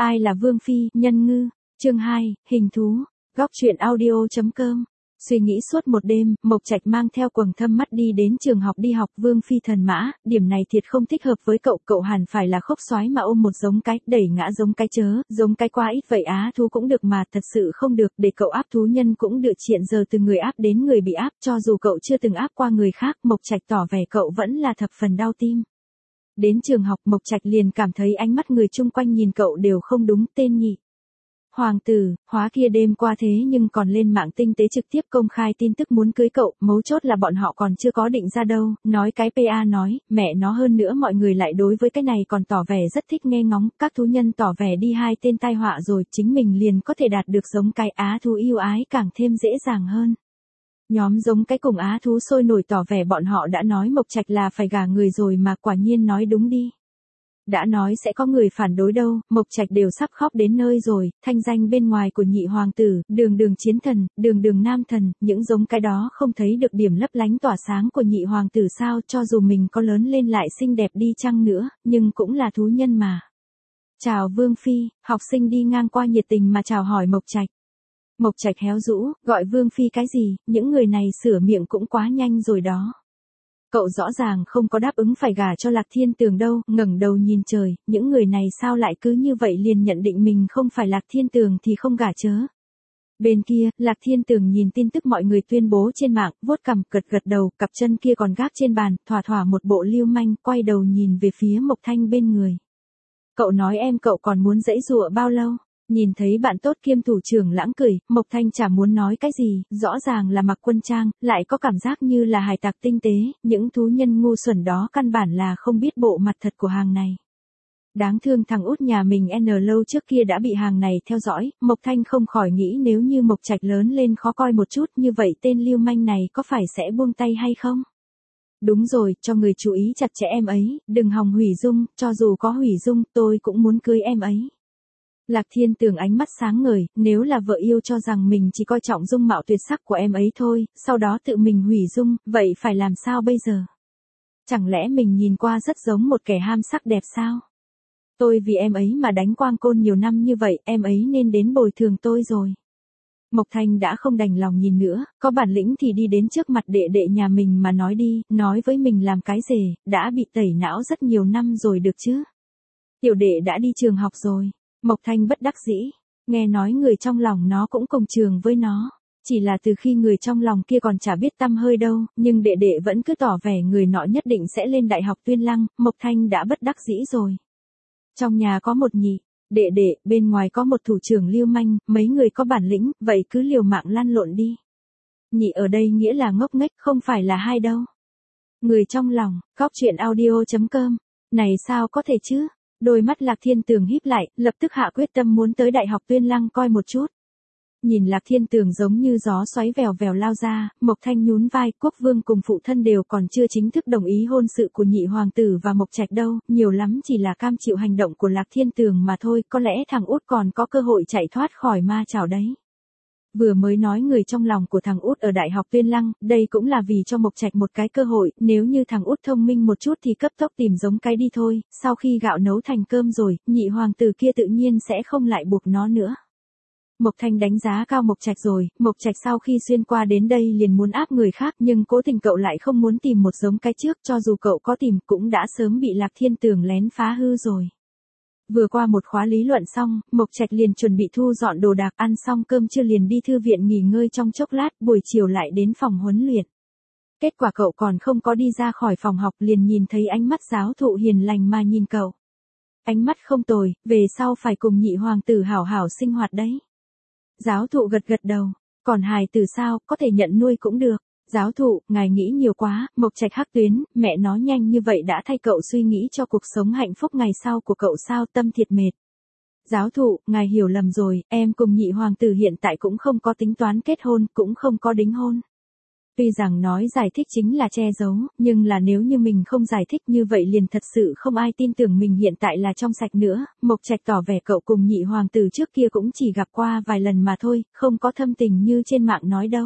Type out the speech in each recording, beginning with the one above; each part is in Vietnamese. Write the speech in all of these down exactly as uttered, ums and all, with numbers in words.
Ai là Vương Phi, nhân ngư, chương hai, hình thú, góc truyện audio.com. Suy nghĩ suốt một đêm, Mộc Trạch mang theo quầng thâm mắt đi đến trường học đi học Vương Phi thần mã, điểm này thiệt không thích hợp với cậu, cậu hẳn phải là khốc soái mà ôm một giống cái, đẩy ngã giống cái chớ, giống cái quá ít vậy á thú cũng được mà, thật sự không được, để cậu áp thú nhân cũng được, chuyện giờ từ người áp đến người bị áp, cho dù cậu chưa từng áp qua người khác, Mộc Trạch tỏ vẻ cậu vẫn là thập phần đau tim. Đến trường học Mộc Trạch liền cảm thấy ánh mắt người chung quanh nhìn cậu đều không đúng, tên nhị hoàng tử, hóa kia đêm qua thế nhưng còn lên mạng tinh tế trực tiếp công khai tin tức muốn cưới cậu, mấu chốt là bọn họ còn chưa có định ra đâu, nói cái pê a nói, mẹ nó hơn nữa mọi người lại đối với cái này còn tỏ vẻ rất thích nghe ngóng, các thú nhân tỏ vẻ đi hai tên tai họa rồi, chính mình liền có thể đạt được giống cái á thú yêu ái càng thêm dễ dàng hơn. Nhóm giống cái cùng á thú sôi nổi tỏ vẻ bọn họ đã nói Mộc Trạch là phải gả người rồi mà, quả nhiên nói đúng đi. Đã nói sẽ có người phản đối đâu, Mộc Trạch đều sắp khóc đến nơi rồi, thanh danh bên ngoài của nhị hoàng tử, đường đường chiến thần, đường đường nam thần, những giống cái đó không thấy được điểm lấp lánh tỏa sáng của nhị hoàng tử sao, cho dù mình có lớn lên lại xinh đẹp đi chăng nữa, nhưng cũng là thú nhân mà. Chào Vương Phi, học sinh đi ngang qua nhiệt tình mà chào hỏi Mộc Trạch. Mộc Trạch héo rũ, gọi Vương Phi cái gì, những người này sửa miệng cũng quá nhanh rồi đó. Cậu rõ ràng không có đáp ứng phải gả cho Lạc Thiên Tường đâu, ngẩng đầu nhìn trời, những người này sao lại cứ như vậy liền nhận định mình không phải Lạc Thiên Tường thì không gả chớ. Bên kia, Lạc Thiên Tường nhìn tin tức mọi người tuyên bố trên mạng, vuốt cằm, gật gật đầu, cặp chân kia còn gác trên bàn, thỏa thỏa một bộ lưu manh, quay đầu nhìn về phía Mộc Thanh bên người. Cậu nói em cậu còn muốn giãy giụa bao lâu? Nhìn thấy bạn tốt kiêm thủ trưởng lãng cười, Mộc Thanh chả muốn nói cái gì, rõ ràng là mặc quân trang, lại có cảm giác như là hải tặc tinh tế, những thú nhân ngu xuẩn đó căn bản là không biết bộ mặt thật của hàng này. Đáng thương thằng út nhà mình N lâu trước kia đã bị hàng này theo dõi, Mộc Thanh không khỏi nghĩ nếu như Mộc Trạch lớn lên khó coi một chút như vậy tên lưu manh này có phải sẽ buông tay hay không? Đúng rồi, cho người chú ý chặt chẽ em ấy, đừng hòng hủy dung, cho dù có hủy dung tôi cũng muốn cưới em ấy. Lạc Thiên Tường ánh mắt sáng ngời, nếu là vợ yêu cho rằng mình chỉ coi trọng dung mạo tuyệt sắc của em ấy thôi, sau đó tự mình hủy dung, vậy phải làm sao bây giờ? Chẳng lẽ mình nhìn qua rất giống một kẻ ham sắc đẹp sao? Tôi vì em ấy mà đánh quang côn nhiều năm như vậy, em ấy nên đến bồi thường tôi rồi. Mộc Thanh đã không đành lòng nhìn nữa, có bản lĩnh thì đi đến trước mặt đệ đệ nhà mình mà nói đi, nói với mình làm cái rể, đã bị tẩy não rất nhiều năm rồi được chứ? Tiểu đệ đã đi trường học rồi. Mộc Thanh bất đắc dĩ, nghe nói người trong lòng nó cũng cùng trường với nó, chỉ là từ khi người trong lòng kia còn chả biết tăm hơi đâu, nhưng đệ đệ vẫn cứ tỏ vẻ người nọ nhất định sẽ lên đại học Tuyên Lăng, Mộc Thanh đã bất đắc dĩ rồi. Trong nhà có một nhị, đệ đệ, bên ngoài có một thủ trưởng lưu manh, mấy người có bản lĩnh, vậy cứ liều mạng lăn lộn đi. Nhị ở đây nghĩa là ngốc nghếch, không phải là hai đâu. Người trong lòng, góc truyện audio.com, này sao có thể chứ? Đôi mắt Lạc Thiên Tường híp lại, lập tức hạ quyết tâm muốn tới Đại học Tuyên Lăng coi một chút. Nhìn Lạc Thiên Tường giống như gió xoáy vèo vèo lao ra, Mộc Thanh nhún vai, Quốc Vương cùng phụ thân đều còn chưa chính thức đồng ý hôn sự của nhị hoàng tử và Mộc Trạch đâu, nhiều lắm chỉ là cam chịu hành động của Lạc Thiên Tường mà thôi, có lẽ thằng út còn có cơ hội chạy thoát khỏi ma chảo đấy. Vừa mới nói người trong lòng của thằng út ở Đại học Tuyên Lăng, đây cũng là vì cho Mộc Trạch một cái cơ hội, nếu như thằng út thông minh một chút thì cấp tốc tìm giống cái đi thôi, sau khi gạo nấu thành cơm rồi, nhị hoàng tử kia tự nhiên sẽ không lại buộc nó nữa. Mộc Thanh đánh giá cao Mộc Trạch rồi, Mộc Trạch sau khi xuyên qua đến đây liền muốn áp người khác nhưng cố tình cậu lại không muốn tìm một giống cái trước, cho dù cậu có tìm cũng đã sớm bị Lạc Thiên Tường lén phá hư rồi. Vừa qua một khóa lý luận xong, Mộc Trạch liền chuẩn bị thu dọn đồ đạc, ăn xong cơm trưa liền đi thư viện nghỉ ngơi trong chốc lát, buổi chiều lại đến phòng huấn luyện. Kết quả cậu còn không có đi ra khỏi phòng học liền nhìn thấy ánh mắt giáo thụ hiền lành mà nhìn cậu. Ánh mắt không tồi, về sau phải cùng nhị hoàng tử hảo hảo sinh hoạt đấy. Giáo thụ gật gật đầu, còn hài tử sao, có thể nhận nuôi cũng được. Giáo thụ, ngài nghĩ nhiều quá, Mộc Trạch hắc tuyến, mẹ nó nhanh như vậy đã thay cậu suy nghĩ cho cuộc sống hạnh phúc ngày sau của cậu sao, tâm thiệt mệt. Giáo thụ, ngài hiểu lầm rồi, em cùng nhị hoàng tử hiện tại cũng không có tính toán kết hôn, cũng không có đính hôn. Tuy rằng nói giải thích chính là che giấu, nhưng là nếu như mình không giải thích như vậy liền thật sự không ai tin tưởng mình hiện tại là trong sạch nữa, Mộc Trạch tỏ vẻ cậu cùng nhị hoàng tử trước kia cũng chỉ gặp qua vài lần mà thôi, không có thâm tình như trên mạng nói đâu.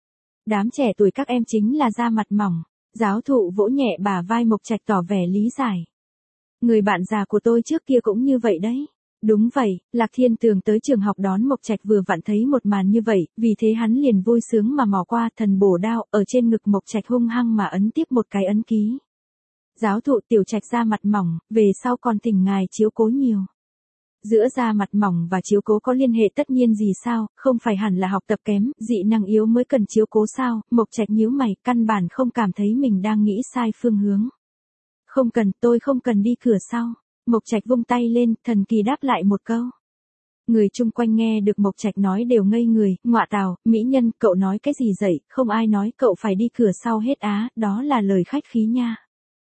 Đám trẻ tuổi các em chính là da mặt mỏng, giáo thụ vỗ nhẹ bả vai Mộc Trạch tỏ vẻ lý giải. Người bạn già của tôi trước kia cũng như vậy đấy. Đúng vậy, Lạc Thiên Tường tới trường học đón Mộc Trạch vừa vặn thấy một màn như vậy, vì thế hắn liền vui sướng mà mò qua thần bổ đao, ở trên ngực Mộc Trạch hung hăng mà ấn tiếp một cái ấn ký. Giáo thụ Tiểu Trạch da mặt mỏng, về sau còn thỉnh ngài chiếu cố nhiều. Giữa da mặt mỏng và chiếu cố có liên hệ tất nhiên gì sao, không phải hẳn là học tập kém, dị năng yếu mới cần chiếu cố sao, Mộc Trạch nhíu mày, căn bản không cảm thấy mình đang nghĩ sai phương hướng. Không cần, tôi không cần đi cửa sau. Mộc Trạch vung tay lên, thần kỳ đáp lại một câu. Người chung quanh nghe được Mộc Trạch nói đều ngây người, ngọa tào, mỹ nhân, cậu nói cái gì vậy, không ai nói cậu phải đi cửa sau hết á, đó là lời khách khí nha.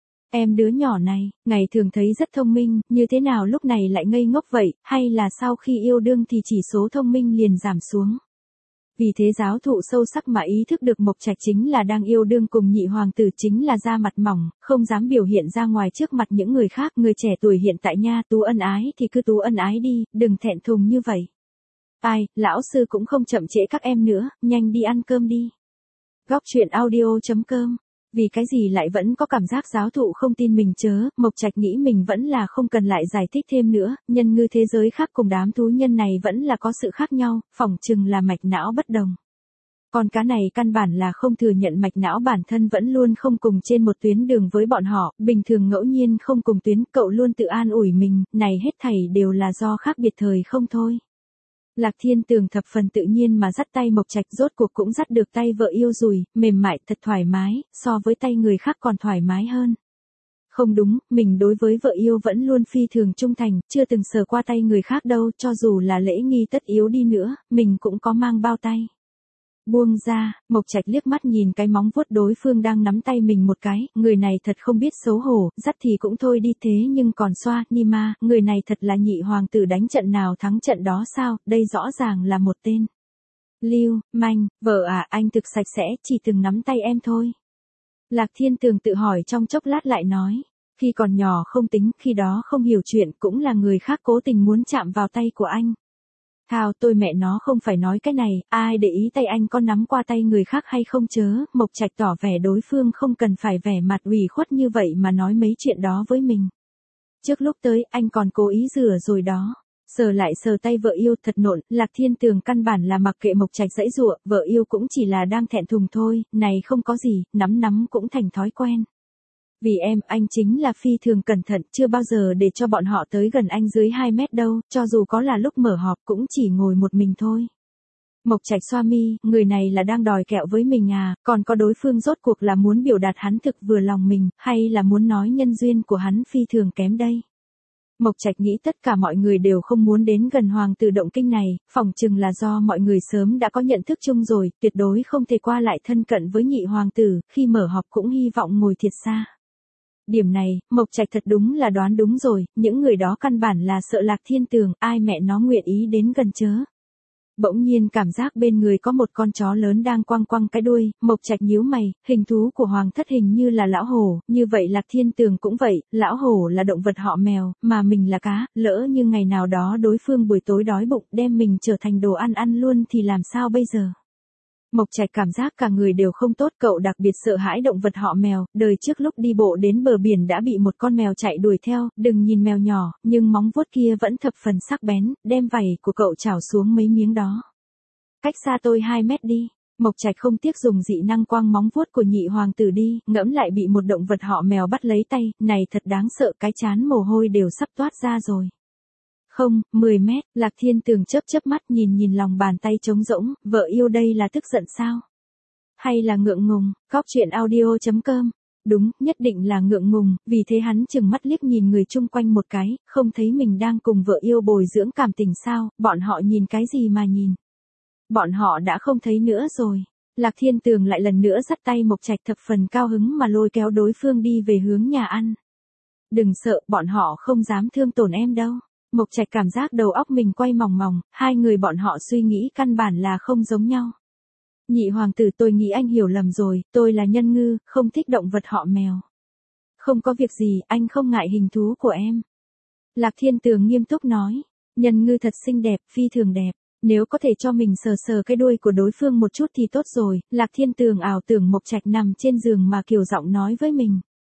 Em đứa nhỏ này, ngày thường thấy rất thông minh, như thế nào lúc này lại ngây ngốc vậy, hay là sau khi yêu đương thì chỉ số thông minh liền giảm xuống. Vì thế giáo thụ sâu sắc mà ý thức được Mộc Trạch chính là đang yêu đương cùng nhị hoàng tử, chính là da mặt mỏng, không dám biểu hiện ra ngoài trước mặt những người khác. Người trẻ tuổi hiện tại nha, tú ân ái thì cứ tú ân ái đi, đừng thẹn thùng như vậy. Ai, lão sư cũng không chậm trễ các em nữa, nhanh đi ăn cơm đi. Góc truyện audio chấm com. Vì cái gì lại vẫn có cảm giác giáo thụ không tin mình chớ, Mộc Trạch nghĩ mình vẫn là không cần lại giải thích thêm nữa, nhân ngư thế giới khác cùng đám thú nhân này vẫn là có sự khác nhau, phỏng chừng là mạch não bất đồng. Con cá này căn bản là không thừa nhận mạch não bản thân vẫn luôn không cùng trên một tuyến đường với bọn họ, bình thường ngẫu nhiên không cùng tuyến, cậu luôn tự an ủi mình, này hết thảy đều là do khác biệt thời không thôi. Lạc Thiên Tường thập phần tự nhiên mà dắt tay Mộc Trạch, rốt cuộc cũng dắt được tay vợ yêu rồi, mềm mại thật thoải mái, so với tay người khác còn thoải mái hơn. Không đúng, mình đối với vợ yêu vẫn luôn phi thường trung thành, chưa từng sờ qua tay người khác đâu, cho dù là lễ nghi tất yếu đi nữa, mình cũng có mang bao tay. Buông ra, Mộc Trạch liếc mắt nhìn cái móng vuốt đối phương đang nắm tay mình một cái, người này thật không biết xấu hổ, dắt thì cũng thôi đi thế nhưng còn xoa, Nima, người này thật là nhị hoàng tử đánh trận nào thắng trận đó sao, đây rõ ràng là một tên. Lưu, manh, vợ à, anh thực sạch sẽ, chỉ từng nắm tay em thôi. Lạc Thiên Tường tự hỏi trong chốc lát lại nói, khi còn nhỏ không tính, khi đó không hiểu chuyện, cũng là người khác cố tình muốn chạm vào tay của anh. Thao, tôi mẹ nó không phải nói cái này, ai để ý tay anh có nắm qua tay người khác hay không chớ, Mộc Trạch tỏ vẻ đối phương không cần phải vẻ mặt ủy khuất như vậy mà nói mấy chuyện đó với mình. Trước lúc tới, anh còn cố ý rửa rồi đó. Sờ lại sờ tay vợ yêu thật nộn, Lạc Thiên Tường căn bản là mặc kệ Mộc Trạch giãy giụa, vợ yêu cũng chỉ là đang thẹn thùng thôi, này không có gì, nắm nắm cũng thành thói quen. Vì em, anh chính là phi thường cẩn thận, chưa bao giờ để cho bọn họ tới gần anh dưới hai mét đâu, cho dù có là lúc mở họp cũng chỉ ngồi một mình thôi. Mộc Trạch xoa mi, người này là đang đòi kẹo với mình à, còn có đối phương rốt cuộc là muốn biểu đạt hắn thực vừa lòng mình, hay là muốn nói nhân duyên của hắn phi thường kém đây. Mộc Trạch nghĩ tất cả mọi người đều không muốn đến gần hoàng tử động kinh này, phỏng chừng là do mọi người sớm đã có nhận thức chung rồi, tuyệt đối không thể qua lại thân cận với nhị hoàng tử, khi mở họp cũng hy vọng ngồi thiệt xa. Điểm này, Mộc Trạch thật đúng là đoán đúng rồi, những người đó căn bản là sợ Lạc Thiên Tường, ai mẹ nó nguyện ý đến gần chớ. Bỗng nhiên cảm giác bên người có một con chó lớn đang quăng quăng cái đuôi, Mộc Trạch nhíu mày, hình thú của hoàng thất hình như là lão hổ, như vậy Lạc Thiên Tường cũng vậy, lão hổ là động vật họ mèo, mà mình là cá, lỡ như ngày nào đó đối phương buổi tối đói bụng đem mình trở thành đồ ăn ăn luôn thì làm sao bây giờ? Mộc Trạch cảm giác cả người đều không tốt, cậu đặc biệt sợ hãi động vật họ mèo, đời trước lúc đi bộ đến bờ biển đã bị một con mèo chạy đuổi theo, đừng nhìn mèo nhỏ, nhưng móng vuốt kia vẫn thập phần sắc bén, đem vảy của cậu chảo xuống mấy miếng đó. Cách xa tôi hai mét đi. Mộc Trạch không tiếc dùng dị năng quang móng vuốt của nhị hoàng tử đi, ngẫm lại bị một động vật họ mèo bắt lấy tay, này thật đáng sợ, cái chán mồ hôi đều sắp toát ra rồi. Không, mười mét, Lạc Thiên Tường chớp chớp mắt nhìn nhìn lòng bàn tay trống rỗng, vợ yêu đây là tức giận sao? Hay là ngượng ngùng, góc truyện audio chấm com. Đúng, nhất định là ngượng ngùng, vì thế hắn chừng mắt liếc nhìn người chung quanh một cái, không thấy mình đang cùng vợ yêu bồi dưỡng cảm tình sao, bọn họ nhìn cái gì mà nhìn. Bọn họ đã không thấy nữa rồi. Lạc Thiên Tường lại lần nữa dắt tay Mộc Trạch thập phần cao hứng mà lôi kéo đối phương đi về hướng nhà ăn. Đừng sợ, bọn họ không dám thương tổn em đâu. Mộc Trạch cảm giác đầu óc mình quay mòng mòng, hai người bọn họ suy nghĩ căn bản là không giống nhau. Nhị hoàng tử, tôi nghĩ anh hiểu lầm rồi, tôi là nhân ngư, không thích động vật họ mèo. Không có việc gì, anh không ngại hình thú của em. Lạc Thiên Tường nghiêm túc nói, nhân ngư thật xinh đẹp, phi thường đẹp. Nếu có thể cho mình sờ sờ cái đuôi của đối phương một chút thì tốt rồi. Lạc Thiên Tường ảo tưởng Mộc Trạch nằm trên giường mà kiều giọng nói với mình.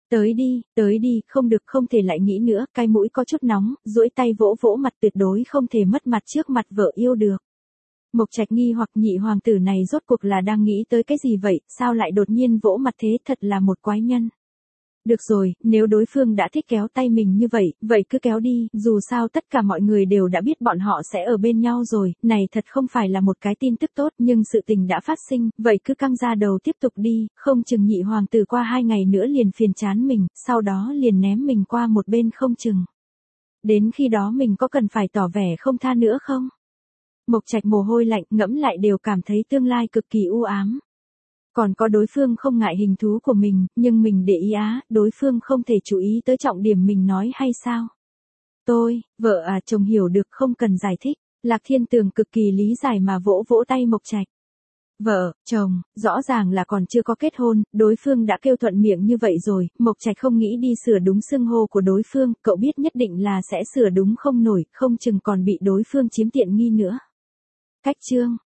Tới đi, tới đi, không được, không thể lại nghĩ nữa, cái mũi có chút nóng, duỗi tay vỗ vỗ mặt, tuyệt đối không thể mất mặt trước mặt vợ yêu được. Mộc Trạch nghi hoặc nhị hoàng tử này rốt cuộc là đang nghĩ tới cái gì vậy, sao lại đột nhiên vỗ mặt thế, thật là một quái nhân. Được rồi, nếu đối phương đã thích kéo tay mình như vậy, vậy cứ kéo đi, dù sao tất cả mọi người đều đã biết bọn họ sẽ ở bên nhau rồi, này thật không phải là một cái tin tức tốt, nhưng sự tình đã phát sinh, vậy cứ căng ra đầu tiếp tục đi, không chừng nhị hoàng tử qua hai ngày nữa liền phiền chán mình, sau đó liền ném mình qua một bên không chừng. Đến khi đó mình có cần phải tỏ vẻ không tha nữa không? Mộc Trạch mồ hôi lạnh, ngẫm lại đều cảm thấy tương lai cực kỳ u ám. Còn có đối phương không ngại hình thú của mình, nhưng mình để ý á, đối phương không thể chú ý tới trọng điểm mình nói hay sao? Tôi, vợ à, chồng hiểu được, không cần giải thích. Lạc Thiên Tường cực kỳ lý giải mà vỗ vỗ tay Mộc Trạch. Vợ, chồng, rõ ràng là còn chưa có kết hôn, đối phương đã kêu thuận miệng như vậy rồi, Mộc Trạch không nghĩ đi sửa đúng xưng hô của đối phương, cậu biết nhất định là sẽ sửa đúng không nổi, không chừng còn bị đối phương chiếm tiện nghi nữa. Cách chương